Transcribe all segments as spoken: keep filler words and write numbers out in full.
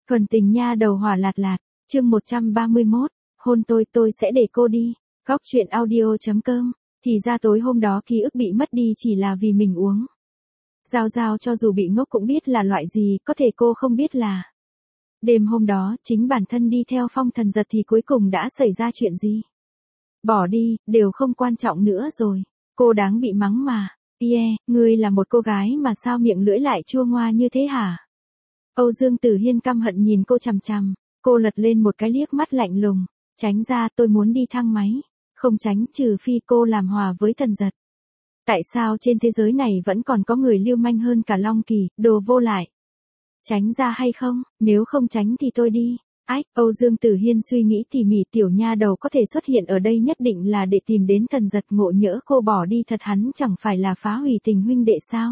Thuần tình nha đầu hỏa lạt lạt, chương một trăm ba mươi mốt, hôn tôi tôi sẽ để cô đi, góc chuyện audio.com, thì ra tối hôm đó ký ức bị mất đi chỉ là vì mình uống. Giao Giao cho dù bị ngốc cũng biết là loại gì, có thể cô không biết là. Đêm hôm đó, chính bản thân đi theo Phong Thần Giật thì cuối cùng đã xảy ra chuyện gì? Bỏ đi, đều không quan trọng nữa rồi, cô đáng bị mắng mà. Yeah, ngươi là một cô gái mà sao miệng lưỡi lại chua ngoa như thế hả? Âu Dương Tử Hiên căm hận nhìn cô chằm chằm, cô lật lên một cái liếc mắt lạnh lùng, tránh ra, tôi muốn đi thang máy, không tránh trừ phi cô làm hòa với Thần Giật. Tại sao trên thế giới này vẫn còn có người lưu manh hơn cả Long Kỳ, đồ vô lại? Tránh ra hay không, nếu không tránh thì tôi đi. Ách, Âu Dương Tử Hiên suy nghĩ tỉ mỉ, tiểu nha đầu có thể xuất hiện ở đây nhất định là để tìm đến Thần Giật, ngộ nhỡ cô bỏ đi thật hắn chẳng phải là phá hủy tình huynh đệ sao?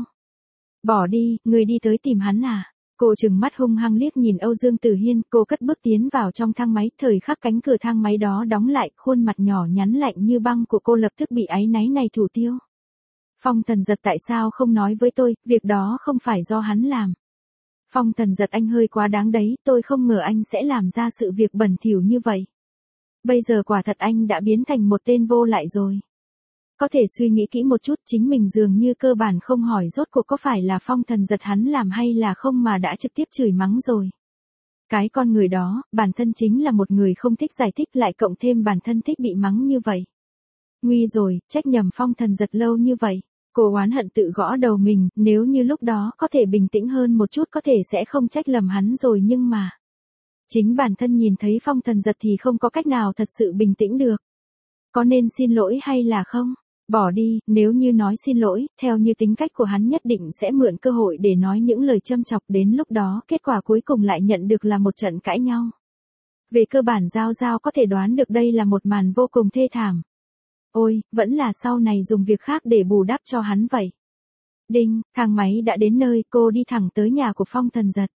Bỏ đi, người đi tới tìm hắn à? Cô trừng mắt hung hăng liếc nhìn Âu Dương Tử Hiên, cô cất bước tiến vào trong thang máy, thời khắc cánh cửa thang máy đó đóng lại, khuôn mặt nhỏ nhắn lạnh như băng của cô lập tức bị áy náy này thủ tiêu. Phong Thần Giật tại sao không nói với tôi, việc đó không phải do hắn làm. Phong Thần Giật anh hơi quá đáng đấy, tôi không ngờ anh sẽ làm ra sự việc bẩn thỉu như vậy. Bây giờ quả thật anh đã biến thành một tên vô lại rồi. Có thể suy nghĩ kỹ một chút, chính mình dường như cơ bản không hỏi rốt cuộc có phải là Phong Thần Giật hắn làm hay là không mà đã trực tiếp chửi mắng rồi. Cái con người đó, bản thân chính là một người không thích giải thích, lại cộng thêm bản thân thích bị mắng như vậy. Nguy rồi, trách nhầm Phong Thần Giật lâu như vậy. Cô oán hận tự gõ đầu mình, nếu như lúc đó có thể bình tĩnh hơn một chút có thể sẽ không trách lầm hắn rồi, nhưng mà chính bản thân nhìn thấy Phong Thần Giật thì không có cách nào thật sự bình tĩnh được. Có nên xin lỗi hay là không? Bỏ đi, nếu như nói xin lỗi, theo như tính cách của hắn nhất định sẽ mượn cơ hội để nói những lời châm chọc, đến lúc đó kết quả cuối cùng lại nhận được là một trận cãi nhau. Về cơ bản Giao Giao có thể đoán được đây là một màn vô cùng thê thảm. Ôi, vẫn là sau này dùng việc khác để bù đắp cho hắn vậy. Đinh, thang máy đã đến nơi, cô đi thẳng tới nhà của Phong Thần Giật.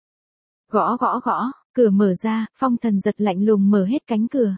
Gõ gõ gõ, cửa mở ra, Phong Thần Giật lạnh lùng mở hết cánh cửa.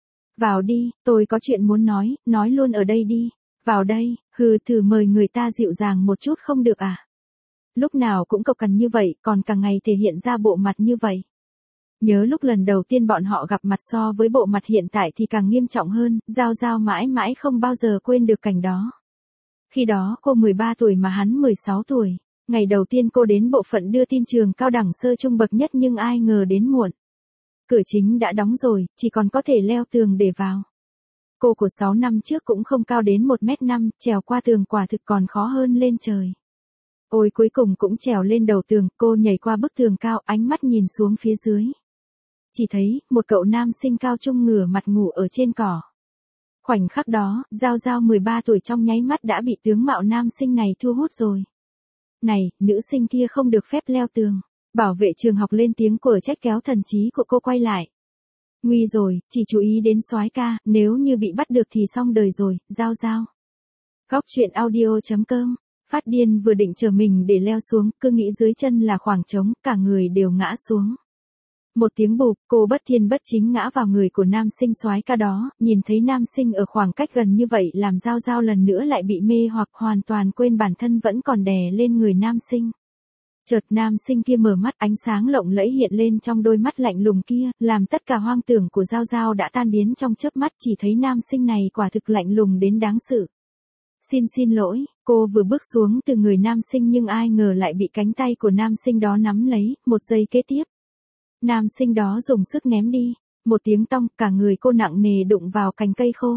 Vào đi, tôi có chuyện muốn nói, nói luôn ở đây đi. Vào đây, hừ, thử mời người ta dịu dàng một chút không được à? Lúc nào cũng cộc cằn như vậy, còn cả ngày thể hiện ra bộ mặt như vậy. Nhớ lúc lần đầu tiên bọn họ gặp mặt so với bộ mặt hiện tại thì càng nghiêm trọng hơn, Giao Giao mãi mãi không bao giờ quên được cảnh đó. Khi đó cô mười ba tuổi mà hắn mười sáu tuổi, ngày đầu tiên cô đến bộ phận đưa tin trường cao đẳng sơ trung bậc nhất nhưng ai ngờ đến muộn. Cửa chính đã đóng rồi, chỉ còn có thể leo tường để vào. Cô của sáu năm trước cũng không cao đến một mét năm, trèo qua tường quả thực còn khó hơn lên trời. Ôi cuối cùng cũng trèo lên đầu tường, cô nhảy qua bức tường cao, ánh mắt nhìn xuống phía dưới. Chỉ thấy, một cậu nam sinh cao trung ngửa mặt ngủ ở trên cỏ. Khoảnh khắc đó, Giao Giao mười ba tuổi trong nháy mắt đã bị tướng mạo nam sinh này thu hút rồi. Này, nữ sinh kia không được phép leo tường. Bảo vệ trường học lên tiếng của trách kéo thần trí của cô quay lại. Nguy rồi, chỉ chú ý đến soái ca, nếu như bị bắt được thì xong đời rồi, Giao Giao. Góc chuyện audio.com, phát điên vừa định chờ mình để leo xuống, cứ nghĩ dưới chân là khoảng trống, cả người đều ngã xuống. Một tiếng bụp, cô bất thiên bất chính ngã vào người của nam sinh soái ca đó, nhìn thấy nam sinh ở khoảng cách gần như vậy làm Giao Giao lần nữa lại bị mê hoặc hoàn toàn quên bản thân vẫn còn đè lên người nam sinh. Chợt nam sinh kia mở mắt, ánh sáng lộng lẫy hiện lên trong đôi mắt lạnh lùng kia, làm tất cả hoang tưởng của Giao Giao đã tan biến trong chớp mắt, chỉ thấy nam sinh này quả thực lạnh lùng đến đáng sợ. Xin xin lỗi, cô vừa bước xuống từ người nam sinh nhưng ai ngờ lại bị cánh tay của nam sinh đó nắm lấy, một giây kế tiếp. Nam sinh đó dùng sức ném đi, một tiếng tong, cả người cô nặng nề đụng vào cành cây khô.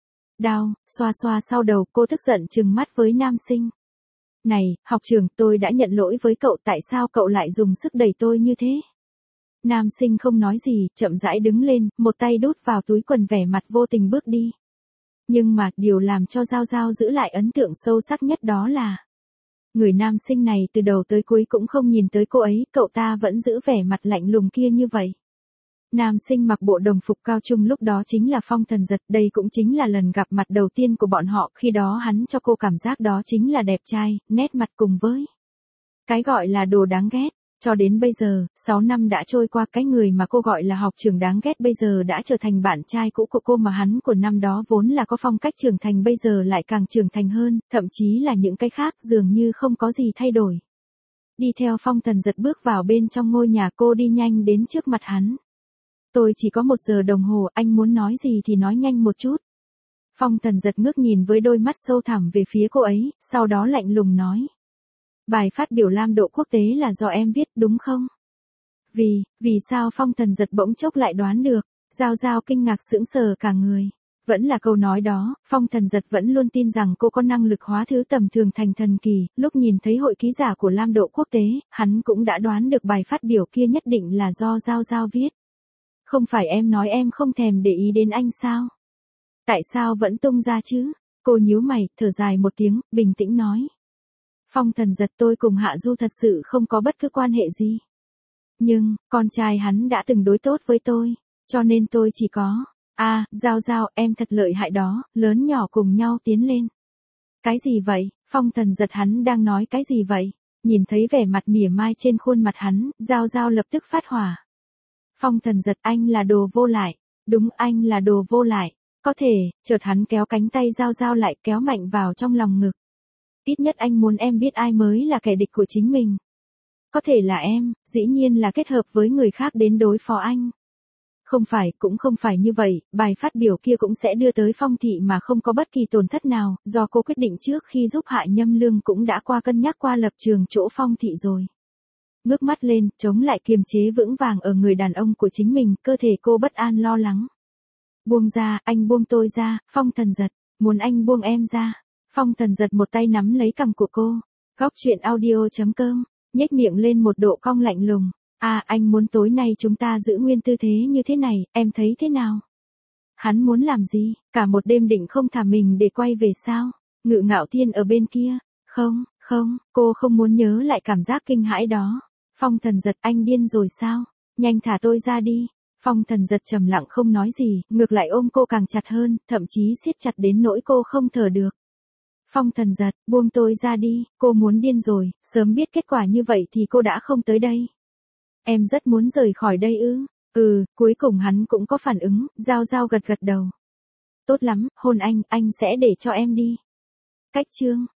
Đau, xoa xoa sau đầu, cô tức giận trừng mắt với nam sinh. Này, học trưởng, tôi đã nhận lỗi với cậu, tại sao cậu lại dùng sức đẩy tôi như thế? Nam sinh không nói gì, chậm rãi đứng lên, một tay đút vào túi quần vẻ mặt vô tình bước đi. Nhưng mà, điều làm cho Giao Giao giữ lại ấn tượng sâu sắc nhất đó là người nam sinh này từ đầu tới cuối cũng không nhìn tới cô ấy, cậu ta vẫn giữ vẻ mặt lạnh lùng kia như vậy. Nam sinh mặc bộ đồng phục cao trung lúc đó chính là Phong Thần Giật, đây cũng chính là lần gặp mặt đầu tiên của bọn họ, khi đó hắn cho cô cảm giác đó chính là đẹp trai, nét mặt cùng với cái gọi là đồ đáng ghét. Cho đến bây giờ, sáu năm đã trôi qua, cái người mà cô gọi là học trưởng đáng ghét bây giờ đã trở thành bạn trai cũ của cô mà hắn của năm đó vốn là có phong cách trưởng thành bây giờ lại càng trưởng thành hơn, thậm chí là những cái khác dường như không có gì thay đổi. đi theo Phong Thần Giật bước vào bên trong ngôi nhà. Cô đi nhanh đến trước mặt hắn. Tôi chỉ có một giờ đồng hồ, anh muốn nói gì thì nói nhanh một chút. Phong Thần Giật ngước nhìn với đôi mắt sâu thẳm về phía cô ấy, sau đó lạnh lùng nói. Bài phát biểu Lam Độ quốc tế là do em viết đúng không? Vì, vì sao Phong Thần Giật bỗng chốc lại đoán được, Giao Giao kinh ngạc sững sờ cả người. Vẫn là câu nói đó, Phong Thần Giật vẫn luôn tin rằng cô có năng lực hóa thứ tầm thường thành thần kỳ, lúc nhìn thấy hội ký giả của Lam Độ quốc tế, hắn cũng đã đoán được bài phát biểu kia nhất định là do Giao Giao viết. Không phải em nói em không thèm để ý đến anh sao? Tại sao vẫn tung ra chứ? Cô nhíu mày, thở dài một tiếng, bình tĩnh nói. Phong Thần Giật, tôi cùng Hạ Du thật sự không có bất cứ quan hệ gì. Nhưng, con trai hắn đã từng đối tốt với tôi, cho nên tôi chỉ có... À, Giao Giao, em thật lợi hại đó, lớn nhỏ cùng nhau tiến lên. Cái gì vậy? Phong Thần Giật, hắn đang nói cái gì vậy? Nhìn thấy vẻ mặt mỉa mai trên khuôn mặt hắn, Giao Giao lập tức phát hỏa. Phong Thần Giật, anh là đồ vô lại. Đúng, anh là đồ vô lại. Có thể, chợt hắn kéo cánh tay Giao Giao lại, kéo mạnh vào trong lòng ngực. Ít nhất anh muốn em biết ai mới là kẻ địch của chính mình. Có thể là em, dĩ nhiên là kết hợp với người khác đến đối phó anh. Không phải, cũng không phải như vậy, bài phát biểu kia cũng sẽ đưa tới Phong thị mà không có bất kỳ tổn thất nào, do cô quyết định trước khi giúp Hạ Nhâm Lương cũng đã qua cân nhắc qua lập trường chỗ Phong thị rồi. Ngước mắt lên, chống lại kiềm chế vững vàng ở người đàn ông của chính mình, cơ thể cô bất an lo lắng. Buông ra, anh buông tôi ra, Phong Thần Giật, muốn anh buông em ra. Phong Thần Giật một tay nắm lấy cằm của cô. Góc truyện audio chấm com, nhếch miệng lên một độ cong lạnh lùng. À, anh muốn tối nay chúng ta giữ nguyên tư thế như thế này, em thấy thế nào? Hắn muốn làm gì? Cả một đêm định không thả mình để quay về sao? Ngự Ngạo Thiên ở bên kia. Không, không, cô không muốn nhớ lại cảm giác kinh hãi đó. Phong Thần Giật, anh điên rồi sao? Nhanh thả tôi ra đi. Phong Thần Giật trầm lặng không nói gì, ngược lại ôm cô càng chặt hơn, thậm chí siết chặt đến nỗi cô không thở được. Phong Thần Giật, buông tôi ra đi, cô muốn điên rồi, sớm biết kết quả như vậy thì cô đã không tới đây. Em rất muốn rời khỏi đây ư? Ừ, cuối cùng hắn cũng có phản ứng, Giao Giao gật gật đầu. Tốt lắm, hôn anh, anh sẽ để cho em đi. Cách chương